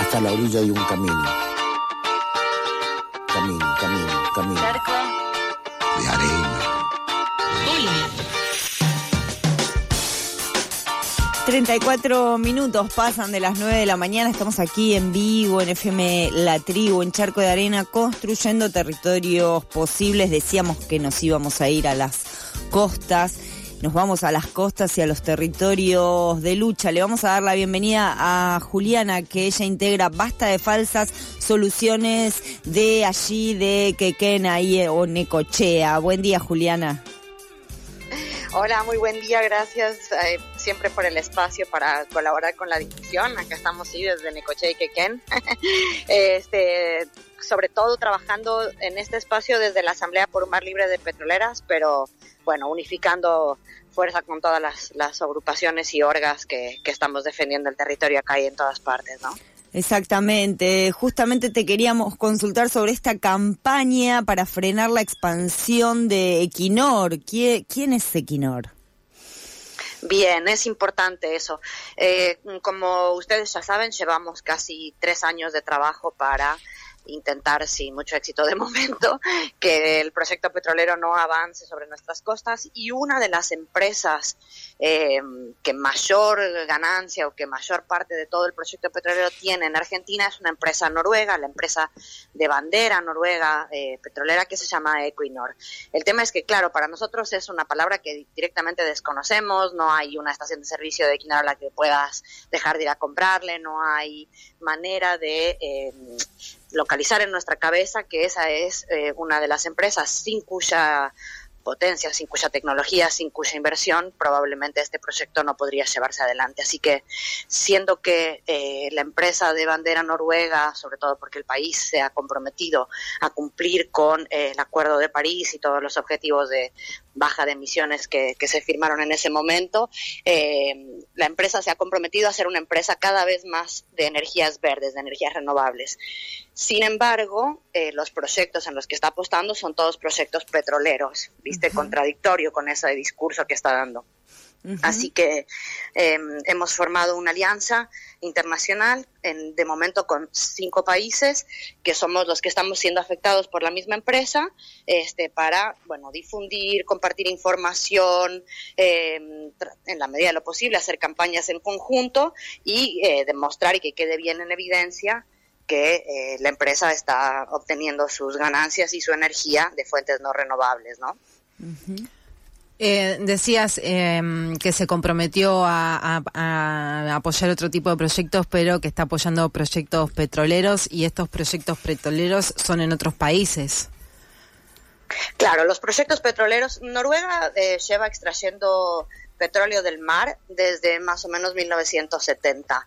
está a la orilla de un camino. Camino. Cerco. De arena. 34 minutos pasan de las 9 de la mañana, estamos aquí en vivo en FM La Tribu, en Charco de Arena, construyendo territorios posibles. Decíamos que nos íbamos a ir a las costas, nos vamos a las costas y a los territorios de lucha. Le vamos a dar la bienvenida a Juliana, que ella integra Basta de Falsas, soluciones de allí, de Quequén, ahí o Necochea. Buen día, Juliana. Hola, muy buen día, gracias siempre por el espacio para colaborar con la difusión. Acá estamos sí desde Necochea y Quequén, sobre todo trabajando en este espacio desde la Asamblea por un Mar Libre de Petroleras, pero bueno, unificando fuerza con todas las agrupaciones y orgas que estamos defendiendo el territorio acá y en todas partes, ¿no? Exactamente, justamente te queríamos consultar sobre esta campaña para frenar la expansión de Equinor. ¿Quién es Equinor? Bien, es importante eso. Como ustedes ya saben, llevamos casi 3 años de trabajo para intentar, sin mucho éxito de momento, que el proyecto petrolero no avance sobre nuestras costas, y una de las empresas que mayor ganancia o que mayor parte de todo el proyecto petrolero tiene en Argentina es una empresa noruega, la empresa de bandera noruega petrolera, que se llama Equinor. El tema es que, claro, para nosotros es una palabra que directamente desconocemos, no hay una estación de servicio de Equinor a la que puedas dejar de ir a comprarle, no hay manera de localizar en nuestra cabeza que esa es una de las empresas sin cuya potencia, sin cuya tecnología, sin cuya inversión probablemente este proyecto no podría llevarse adelante. Así que, siendo que la empresa de bandera noruega, sobre todo porque el país se ha comprometido a cumplir con el Acuerdo de París y todos los objetivos de baja de emisiones que se firmaron en ese momento, la empresa se ha comprometido a ser una empresa cada vez más de energías verdes, de energías renovables. Sin embargo, los proyectos en los que está apostando son todos proyectos petroleros, ¿viste? Contradictorio con ese discurso que está dando. Así que hemos formado una alianza internacional de momento con 5 países que somos los que estamos siendo afectados por la misma empresa, para difundir, compartir información, en la medida de lo posible hacer campañas en conjunto y demostrar y que quede bien en evidencia que la empresa está obteniendo sus ganancias y su energía de fuentes no renovables, ¿no? Uh-huh. Decías que se comprometió a apoyar otro tipo de proyectos, pero que está apoyando proyectos petroleros, y estos proyectos petroleros son en otros países. Claro, los proyectos petroleros, Noruega lleva extrayendo petróleo del mar desde más o menos 1970.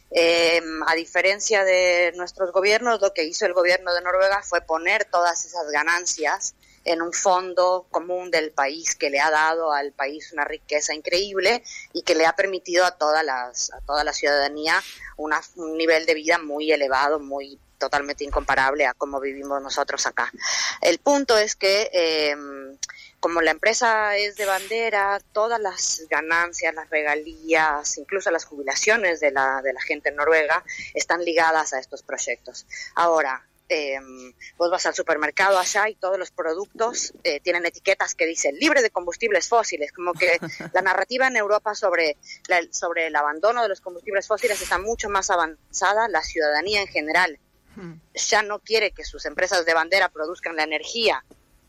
A diferencia de nuestros gobiernos, lo que hizo el gobierno de Noruega fue poner todas esas ganancias en un fondo común del país que le ha dado al país una riqueza increíble y que le ha permitido a toda la ciudadanía un nivel de vida muy elevado, muy totalmente incomparable a cómo vivimos nosotros acá. El punto es que como la empresa es de bandera, todas las ganancias, las regalías, incluso las jubilaciones de la gente noruega están ligadas a estos proyectos. Ahora, vos vas al supermercado allá y todos los productos tienen etiquetas que dicen libre de combustibles fósiles, como que la narrativa en Europa sobre el abandono de los combustibles fósiles está mucho más avanzada. La ciudadanía en general ya no quiere que sus empresas de bandera produzcan la energía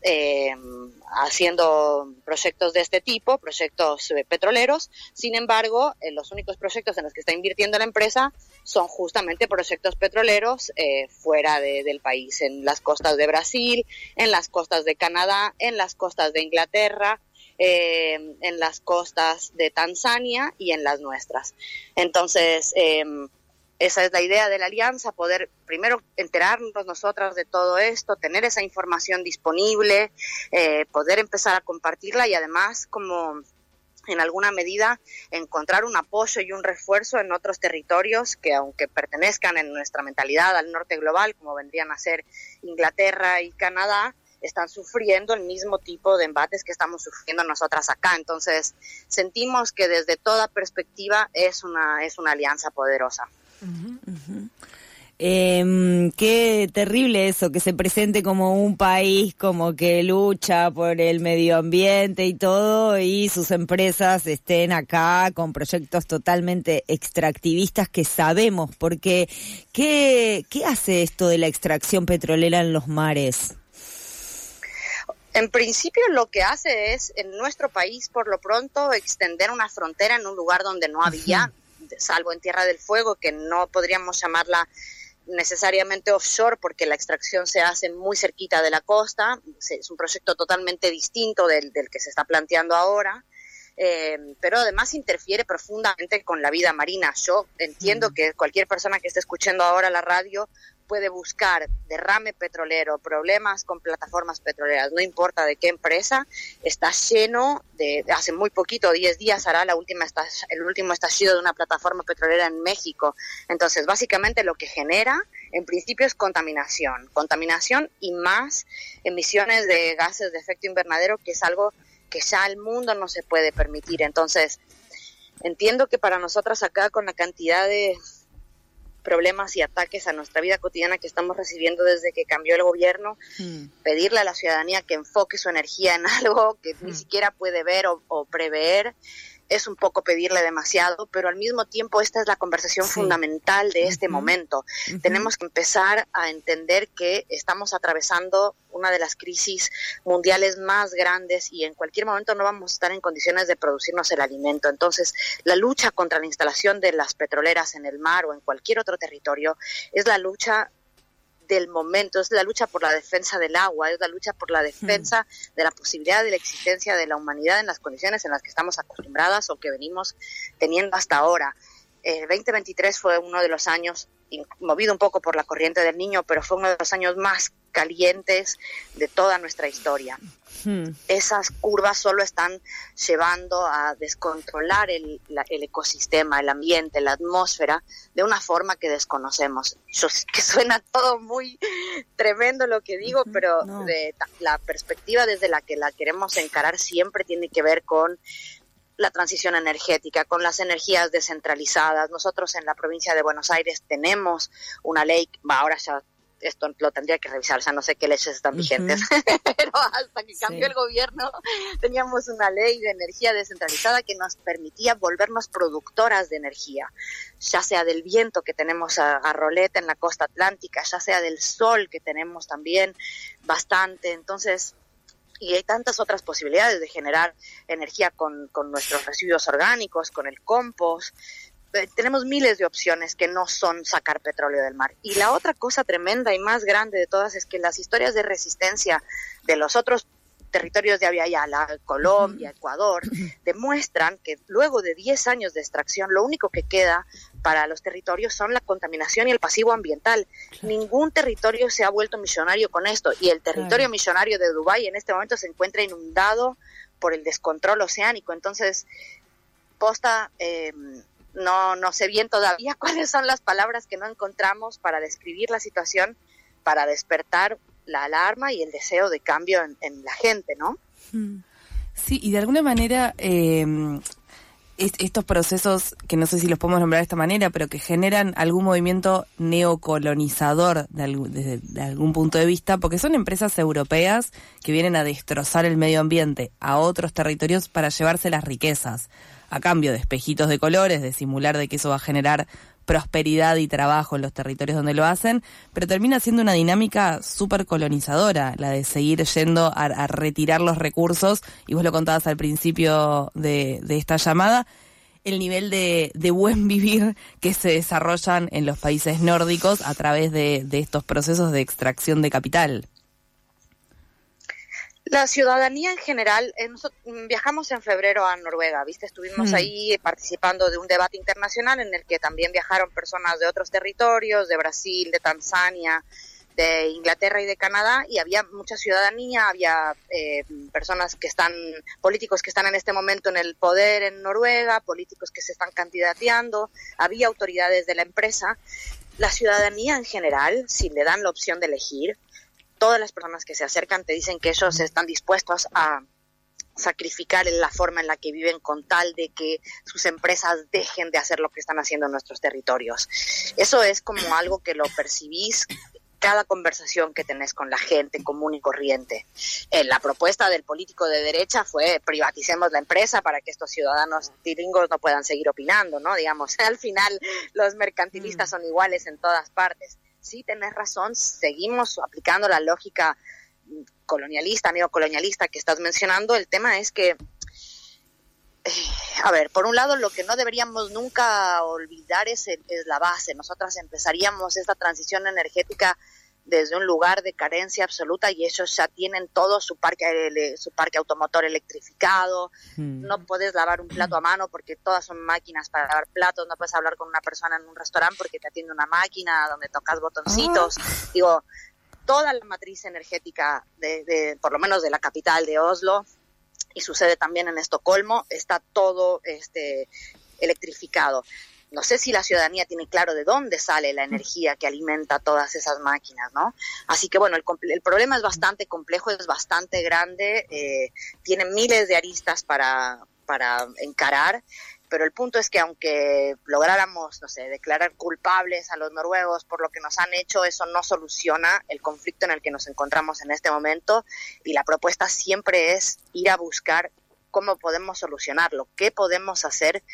haciendo proyectos de este tipo, proyectos petroleros. Sin embargo, los únicos proyectos en los que está invirtiendo la empresa son justamente proyectos petroleros fuera del país, en las costas de Brasil, en las costas de Canadá, en las costas de Inglaterra, en las costas de Tanzania y en las nuestras. Entonces, esa es la idea de la alianza, poder primero enterarnos nosotras de todo esto, tener esa información disponible, poder empezar a compartirla y además, como en alguna medida, encontrar un apoyo y un refuerzo en otros territorios que, aunque pertenezcan en nuestra mentalidad al norte global, como vendrían a ser Inglaterra y Canadá, están sufriendo el mismo tipo de embates que estamos sufriendo nosotras acá. Entonces, sentimos que desde toda perspectiva es una alianza poderosa. Uh-huh, uh-huh. Qué terrible eso, que se presente como un país como que lucha por el medio ambiente y todo, y sus empresas estén acá con proyectos totalmente extractivistas que sabemos, porque ¿qué hace esto de la extracción petrolera en los mares? En principio lo que hace es, en nuestro país, por lo pronto, extender una frontera en un lugar donde no había, salvo en Tierra del Fuego, que no podríamos llamarla necesariamente offshore porque la extracción se hace muy cerquita de la costa. Es un proyecto totalmente distinto del que se está planteando ahora, pero además interfiere profundamente con la vida marina. Yo entiendo que cualquier persona que esté escuchando ahora la radio puede buscar derrame petrolero, problemas con plataformas petroleras, no importa de qué empresa, está lleno de hace muy poquito, 10 días hará el último estallido de una plataforma petrolera en México. Entonces, básicamente lo que genera, en principio, es contaminación y más emisiones de gases de efecto invernadero, que es algo que ya el mundo no se puede permitir. Entonces, entiendo que para nosotras acá, con la cantidad de problemas y ataques a nuestra vida cotidiana que estamos recibiendo desde que cambió el gobierno, pedirle a la ciudadanía que enfoque su energía en algo que ni siquiera puede ver o prever, es un poco pedirle demasiado, pero al mismo tiempo esta es la conversación fundamental de este momento. Tenemos que empezar a entender que estamos atravesando una de las crisis mundiales más grandes y en cualquier momento no vamos a estar en condiciones de producirnos el alimento. Entonces, la lucha contra la instalación de las petroleras en el mar o en cualquier otro territorio es la lucha del momento, es la lucha por la defensa del agua, es la lucha por la defensa de la posibilidad de la existencia de la humanidad en las condiciones en las que estamos acostumbradas o que venimos teniendo hasta ahora. 2023 fue uno de los años, movido un poco por la corriente del Niño, pero fue uno de los años más calientes de toda nuestra historia. Esas curvas solo están llevando a descontrolar el ecosistema, el ambiente, la atmósfera, de una forma que desconocemos. Yo sé que suena todo muy tremendo lo que digo, pero la perspectiva desde la que la queremos encarar siempre tiene que ver con la transición energética, con las energías descentralizadas. Nosotros en la provincia de Buenos Aires tenemos una ley, ahora ya esto lo tendría que revisar, o sea, no sé qué leyes están vigentes, pero hasta que cambió el gobierno teníamos una ley de energía descentralizada que nos permitía volvernos productoras de energía, ya sea del viento que tenemos a roleta en la costa atlántica, ya sea del sol que tenemos también bastante. Entonces, y hay tantas otras posibilidades de generar energía con nuestros residuos orgánicos, con el compost. Tenemos miles de opciones que no son sacar petróleo del mar. Y la otra cosa tremenda y más grande de todas es que las historias de resistencia de los otros territorios de Abya Yala, Colombia, Ecuador, demuestran que luego de 10 años de extracción, lo único que queda para los territorios son la contaminación y el pasivo ambiental. Ningún territorio se ha vuelto millonario con esto, y el territorio millonario de Dubái en este momento se encuentra inundado por el descontrol oceánico. Entonces, no sé bien todavía cuáles son las palabras que no encontramos para describir la situación, para despertar la alarma y el deseo de cambio en la gente, ¿no? Sí, y de alguna manera estos procesos, que no sé si los podemos nombrar de esta manera, pero que generan algún movimiento neocolonizador desde algún punto de vista, porque son empresas europeas que vienen a destrozar el medio ambiente a otros territorios para llevarse las riquezas, a cambio de espejitos de colores, de simular de que eso va a generar prosperidad y trabajo en los territorios donde lo hacen, pero termina siendo una dinámica súper colonizadora, la de seguir yendo a retirar los recursos, y vos lo contabas al principio de esta llamada, el nivel de buen vivir que se desarrollan en los países nórdicos a través de estos procesos de extracción de capital. La ciudadanía en general, viajamos en febrero a Noruega, ¿viste? Estuvimos ahí participando de un debate internacional en el que también viajaron personas de otros territorios, de Brasil, de Tanzania, de Inglaterra y de Canadá, y había mucha ciudadanía, había políticos que están en este momento en el poder en Noruega, políticos que se están candidateando, había autoridades de la empresa. La ciudadanía en general, si le dan la opción de elegir, todas las personas que se acercan te dicen que ellos están dispuestos a sacrificar la forma en la que viven con tal de que sus empresas dejen de hacer lo que están haciendo en nuestros territorios. Eso es como algo que lo percibís cada conversación que tenés con la gente común y corriente. La propuesta del político de derecha fue privaticemos la empresa para que estos ciudadanos tiringos no puedan seguir opinando, ¿no? Digamos, al final los mercantilistas son iguales en todas partes. Sí, tenés razón, seguimos aplicando la lógica colonialista, neocolonialista que estás mencionando. El tema es que, a ver, por un lado, lo que no deberíamos nunca olvidar es la base. Nosotras empezaríamos esta transición energética desde un lugar de carencia absoluta y ellos ya tienen todo su parque automotor electrificado. No puedes lavar un plato a mano porque todas son máquinas para lavar platos. No puedes hablar con una persona en un restaurante porque te atiende una máquina donde tocas botoncitos. Digo, toda la matriz energética de por lo menos de la capital de Oslo, y sucede también en Estocolmo, está todo electrificado. No sé si la ciudadanía tiene claro de dónde sale la energía que alimenta todas esas máquinas, ¿no? Así que bueno, el problema es bastante complejo, es bastante grande, tiene miles de aristas para encarar, pero el punto es que aunque lográramos, no sé, declarar culpables a los noruegos por lo que nos han hecho, eso no soluciona el conflicto en el que nos encontramos en este momento, y la propuesta siempre es ir a buscar cómo podemos solucionarlo, qué podemos hacer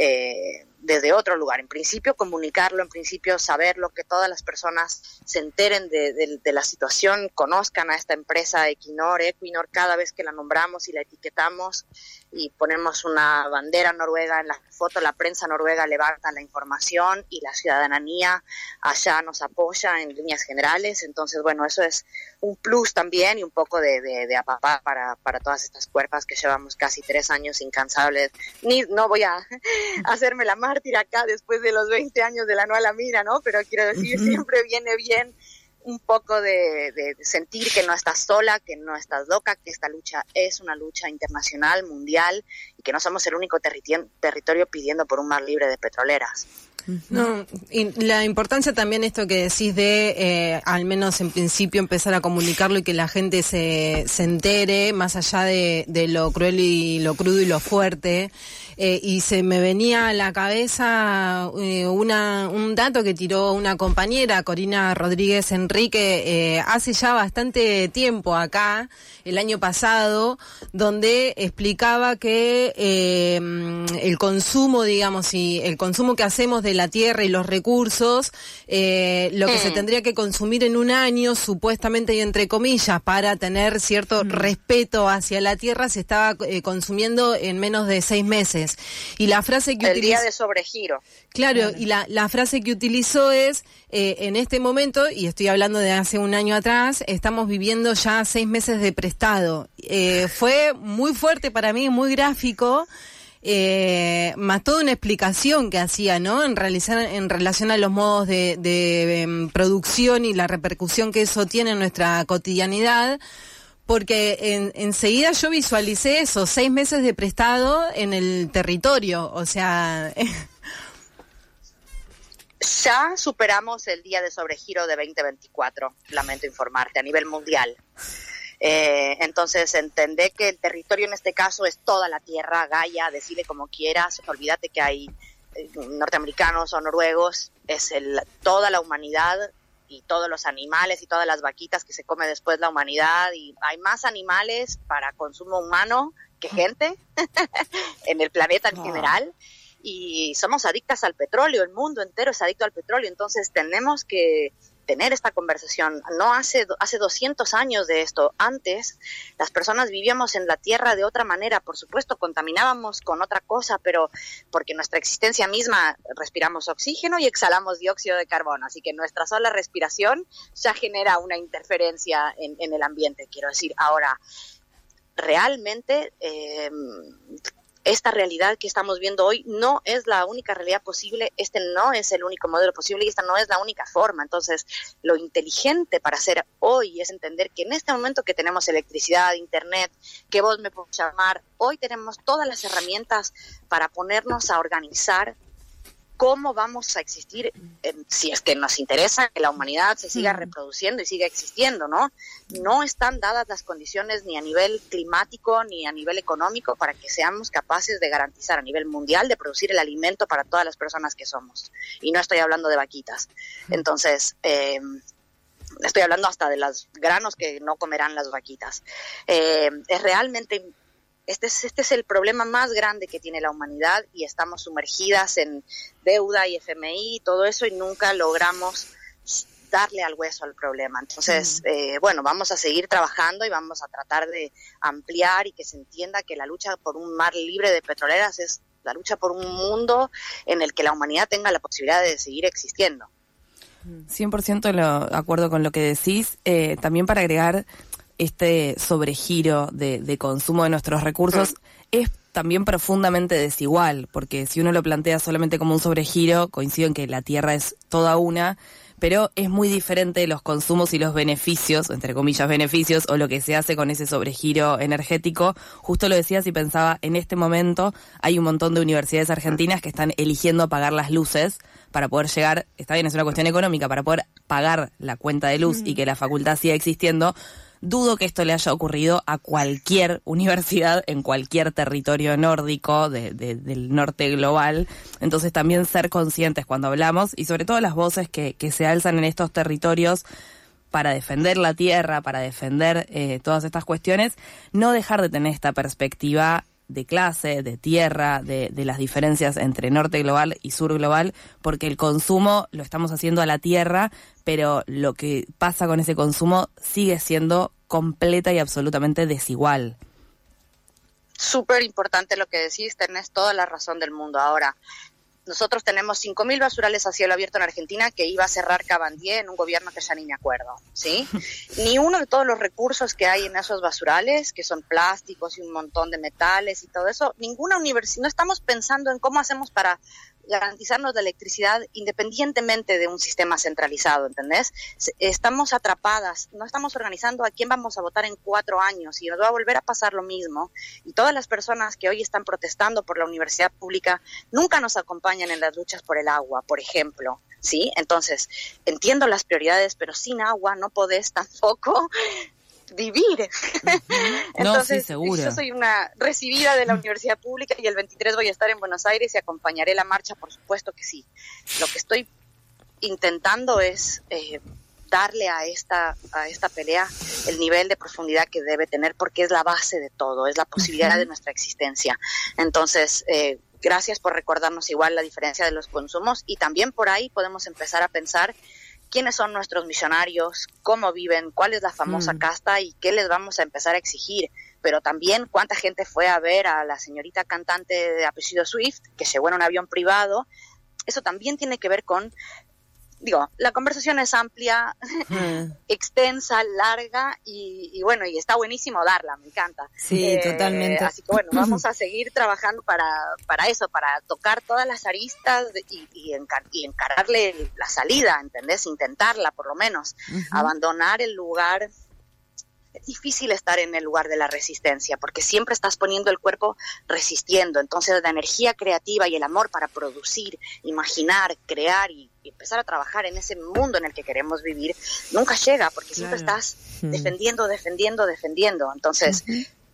desde otro lugar. En principio comunicarlo, en principio saberlo, que todas las personas se enteren de la situación, conozcan a esta empresa Equinor cada vez que la nombramos y la etiquetamos y ponemos una bandera noruega en la foto, la prensa noruega levanta la información y la ciudadanía allá nos apoya en líneas generales. Entonces, bueno, eso es un plus también y un poco de apapá para todas estas cuerpas que llevamos casi 3 años incansables. No voy a hacerme la mártir acá después de los 20 años de la no a la mira, ¿no? Pero quiero decir, siempre viene bien un poco de sentir que no estás sola, que no estás loca, que esta lucha es una lucha internacional, mundial, y que no somos el único territorio pidiendo por un mar libre de petroleras. No, y la importancia también esto que decís de, al menos en principio, empezar a comunicarlo y que la gente se entere, más allá de lo cruel y lo crudo y lo fuerte. Y se me venía a la cabeza un dato que tiró una compañera, Corina Rodríguez Enrique, hace ya bastante tiempo acá, el año pasado, donde explicaba que el consumo, digamos, y el consumo que hacemos de la tierra y los recursos, lo que se tendría que consumir en un año, supuestamente y entre comillas, para tener cierto respeto hacia la tierra, se estaba consumiendo en menos de 6 meses. Y la frase que el día de sobregiro. Claro, y la frase que utilizó es, en este momento, y estoy hablando de hace un año atrás, estamos viviendo ya 6 meses de prestado. Fue muy fuerte para mí, muy gráfico, más toda una explicación que hacía, ¿no? En relación a los modos de producción y la repercusión que eso tiene en nuestra cotidianidad. Porque enseguida yo visualicé eso, 6 meses de prestado en el territorio, o sea... Ya superamos el día de sobregiro de 2024, lamento informarte, a nivel mundial. Entonces, entendé que el territorio en este caso es toda la tierra, Gaia, decide como quieras, olvídate que hay norteamericanos o noruegos, es toda la humanidad y todos los animales y todas las vaquitas que se come después la humanidad, y hay más animales para consumo humano que gente en el planeta en general, y somos adictas al petróleo, el mundo entero es adicto al petróleo. Entonces tenemos que tener esta conversación. No hace 200 años de esto. Antes las personas vivíamos en la tierra de otra manera. Por supuesto, contaminábamos con otra cosa, pero porque nuestra existencia misma, respiramos oxígeno y exhalamos dióxido de carbono. Así que nuestra sola respiración ya genera una interferencia en el ambiente. Quiero decir, ahora, realmente... esta realidad que estamos viendo hoy no es la única realidad posible, este no es el único modelo posible y esta no es la única forma. Entonces, lo inteligente para hacer hoy es entender que en este momento que tenemos electricidad, internet, que vos me podés llamar, hoy tenemos todas las herramientas para ponernos a organizar cómo vamos a existir, si es que nos interesa que la humanidad se siga reproduciendo y siga existiendo, ¿no? No están dadas las condiciones ni a nivel climático ni a nivel económico para que seamos capaces de garantizar a nivel mundial de producir el alimento para todas las personas que somos. Y no estoy hablando de vaquitas. Entonces, estoy hablando hasta de los granos que no comerán las vaquitas. Es realmente... Este es el problema más grande que tiene la humanidad y estamos sumergidas en deuda y FMI y todo eso y nunca logramos darle al hueso al problema. Entonces, bueno, vamos a seguir trabajando y vamos a tratar de ampliar y que se entienda que la lucha por un mar libre de petroleras es la lucha por un mundo en el que la humanidad tenga la posibilidad de seguir existiendo. 100% de acuerdo con lo que decís. También para agregar... este sobregiro de consumo de nuestros recursos es también profundamente desigual, porque si uno lo plantea solamente como un sobregiro, coincido en que la Tierra es toda una, pero es muy diferente los consumos y los beneficios, entre comillas beneficios, o lo que se hace con ese sobregiro energético. Justo lo decías y pensaba, en este momento hay un montón de universidades argentinas que están eligiendo apagar las luces para poder llegar, está bien, es una cuestión económica, para poder pagar la cuenta de luz y que la facultad siga existiendo. Dudo que esto le haya ocurrido a cualquier universidad en cualquier territorio nórdico del norte global. Entonces también ser conscientes cuando hablamos y sobre todo las voces que se alzan en estos territorios para defender la tierra, para defender todas estas cuestiones, no dejar de tener esta perspectiva de clase, de tierra, de las diferencias entre norte global y sur global, porque el consumo lo estamos haciendo a la tierra, pero lo que pasa con ese consumo sigue siendo completa y absolutamente desigual. Súper importante lo que decís, tenés toda la razón del mundo. Ahora, nosotros tenemos 5.000 basurales a cielo abierto en Argentina que iba a cerrar Cabandier en un gobierno que ya ni me acuerdo, ¿sí? Ni uno de todos los recursos que hay en esos basurales, que son plásticos y un montón de metales y todo eso, ninguna universidad, no estamos pensando en cómo hacemos para garantizarnos la electricidad independientemente de un sistema centralizado, ¿entendés? Estamos atrapadas, no estamos organizando a quién vamos a votar en 4 años y nos va a volver a pasar lo mismo. Y todas las personas que hoy están protestando por la universidad pública nunca nos acompañan en las luchas por el agua, por ejemplo, ¿sí? Entonces, entiendo las prioridades, pero sin agua no podés tampoco vivir. Entonces, no, sí, seguro. Yo soy una recibida de la universidad pública y el 23 voy a estar en Buenos Aires y acompañaré la marcha, por supuesto que sí. Lo que estoy intentando es darle a esta pelea el nivel de profundidad que debe tener, porque es la base de todo, es la posibilidad de nuestra existencia. Entonces, gracias por recordarnos igual la diferencia de los consumos y también por ahí podemos empezar a pensar quiénes son nuestros millonarios, cómo viven, cuál es la famosa casta y qué les vamos a empezar a exigir. Pero también cuánta gente fue a ver a la señorita cantante de apellido Swift, que llegó en un avión privado. Eso también tiene que ver con, la conversación es amplia, extensa, larga y bueno, y está buenísimo darla, me encanta. Sí, totalmente. Así que bueno, vamos a seguir trabajando para eso, para tocar todas las aristas y encararle la salida, ¿entendés? Intentarla, por lo menos. Abandonar el lugar. Es difícil estar en el lugar de la resistencia porque siempre estás poniendo el cuerpo resistiendo. Entonces la energía creativa y el amor para producir, imaginar, crear y empezar a trabajar en ese mundo en el que queremos vivir nunca llega porque siempre estás defendiendo. Entonces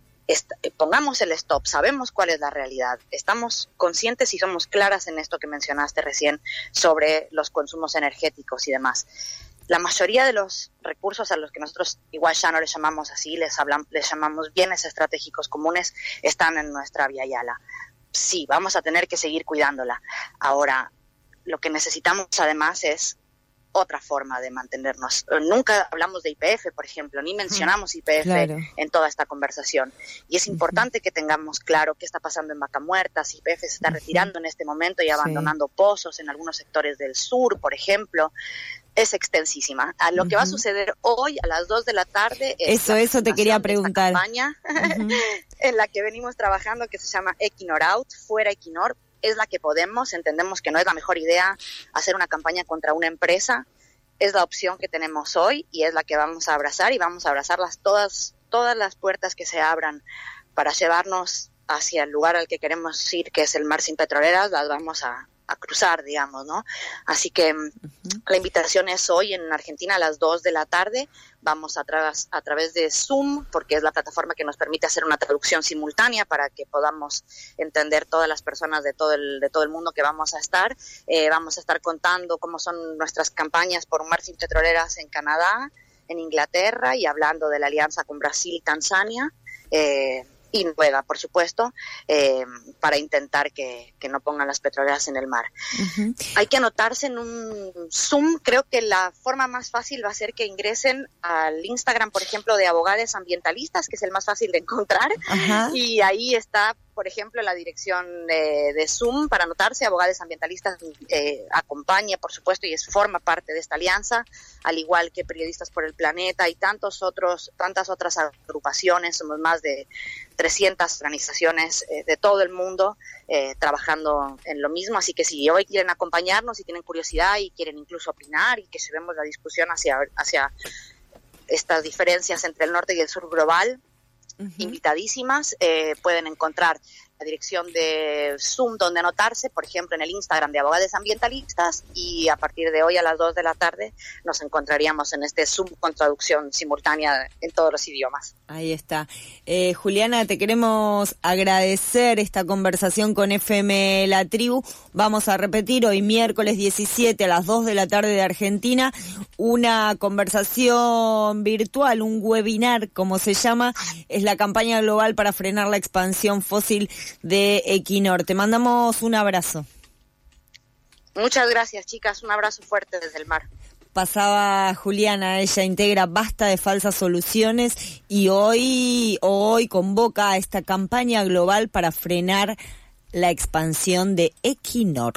pongamos el stop, sabemos cuál es la realidad, estamos conscientes y somos claras en esto que mencionaste recién sobre los consumos energéticos y demás. La mayoría de los recursos a los que nosotros igual ya no les llamamos así, les llamamos bienes estratégicos comunes, están en nuestra Vía Yala. Sí, vamos a tener que seguir cuidándola. Ahora, lo que necesitamos además es otra forma de mantenernos. Nunca hablamos de YPF, por ejemplo, ni mencionamos YPF en toda esta conversación. Y es importante que tengamos claro qué está pasando en Vaca Muerta. Si YPF se está retirando en este momento y abandonando pozos en algunos sectores del sur, por ejemplo. Es extensísima. A lo que va a suceder hoy a las 2 de la tarde es eso te quería preguntar. Campaña en la que venimos trabajando, que se llama Equinor Out, fuera Equinor. Es la que entendemos que no es la mejor idea hacer una campaña contra una empresa, es la opción que tenemos hoy y es la que vamos a abrazar y vamos a abrazarlas todas las puertas que se abran para llevarnos hacia el lugar al que queremos ir, que es el mar sin petroleras, las vamos a cruzar, digamos, ¿no? Así que la invitación es hoy en Argentina a las 2 de la tarde. Vamos a través de Zoom, porque es la plataforma que nos permite hacer una traducción simultánea para que podamos entender todas las personas de todo el mundo que vamos a estar. Vamos a estar contando cómo son nuestras campañas por un mar sin petroleras en Canadá, en Inglaterra, y hablando de la alianza con Brasil y Tanzania. Y Noruega, por supuesto, para intentar que no pongan las petroleras en el mar. Uh-huh. Hay que anotarse en un Zoom. Creo que la forma más fácil va a ser que ingresen al Instagram, por ejemplo, de Abogadas Ambientalistas, que es el más fácil de encontrar. Uh-huh. Y ahí está, por ejemplo, la dirección de Zoom para anotarse. Abogadas Ambientalistas acompaña, por supuesto, y forma parte de esta alianza, al igual que Periodistas por el Planeta y tantas otras agrupaciones. Somos más de 300 organizaciones de todo el mundo trabajando en lo mismo, así que si hoy quieren acompañarnos, si tienen curiosidad y quieren incluso opinar y que llevemos la discusión hacia estas diferencias entre el norte y el sur global, invitadísimas. Pueden encontrar la dirección de Zoom donde anotarse, por ejemplo en el Instagram de Abogadas Ambientalistas, y a partir de hoy a las 2 de la tarde nos encontraríamos en este Zoom con traducción simultánea en todos los idiomas. Ahí está. Juliana, te queremos agradecer esta conversación con FM La Tribu. Vamos a repetir hoy miércoles 17 a las 2 de la tarde de Argentina, una conversación virtual, un webinar como se llama, es la campaña global para frenar la expansión fósil de Equinor. Te mandamos un abrazo. Muchas gracias, chicas, un abrazo fuerte desde el mar. Pasaba Juliana, ella integra Basta de Falsas Soluciones y hoy convoca a esta campaña global para frenar la expansión de Equinor.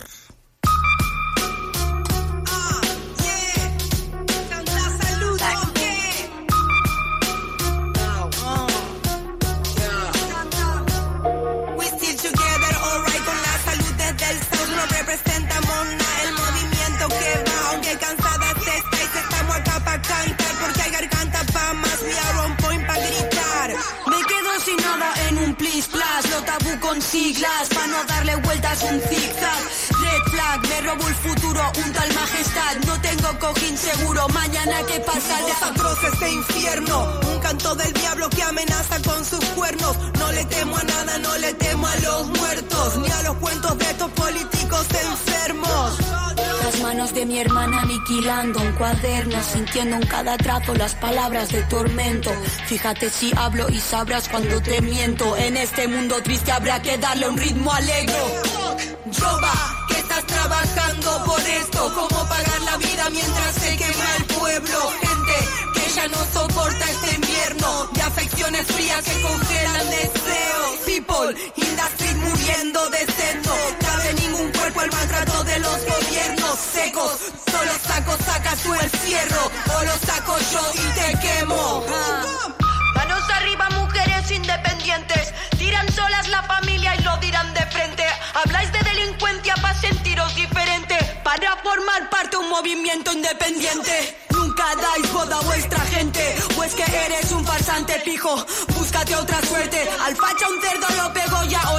Lo tabú con siglas, para no darle vueltas un zigzag. Red flag, me robo el futuro, un tal majestad. No tengo cojín seguro, mañana qué pasa. Desastroso este infierno, un canto del diablo que amenaza con sus cuernos. No le temo a nada, no le temo a los muertos, ni a los cuentos de estos políticos enfermos. Las manos de mi hermana aniquilando un cuaderno, sintiendo en cada trazo las palabras de tormento. Fíjate si hablo y sabrás cuando te miento. En este mundo triste habrá que darle un ritmo alegre. Jova, que estás trabajando por esto. ¿Cómo pagar la vida mientras se quema el pueblo? Gente que ya no soporta este invierno, de afecciones frías que congelan deseos. People, industry muriendo de sed. No cabe ningún cuerpo el maltrato de los gobiernos secos. Solo sacas tú el fierro, o lo saco yo y te quemo. Manos arriba, mujeres independientes. Tiran solas la familia y lo dirán de frente. Habláis de delincuencia para sentiros diferente, para formar parte de un movimiento independiente. Nunca dais boda a vuestra gente, o es que eres un farsante fijo. Búscate otra suerte. Al facha un cerdo lo pego ya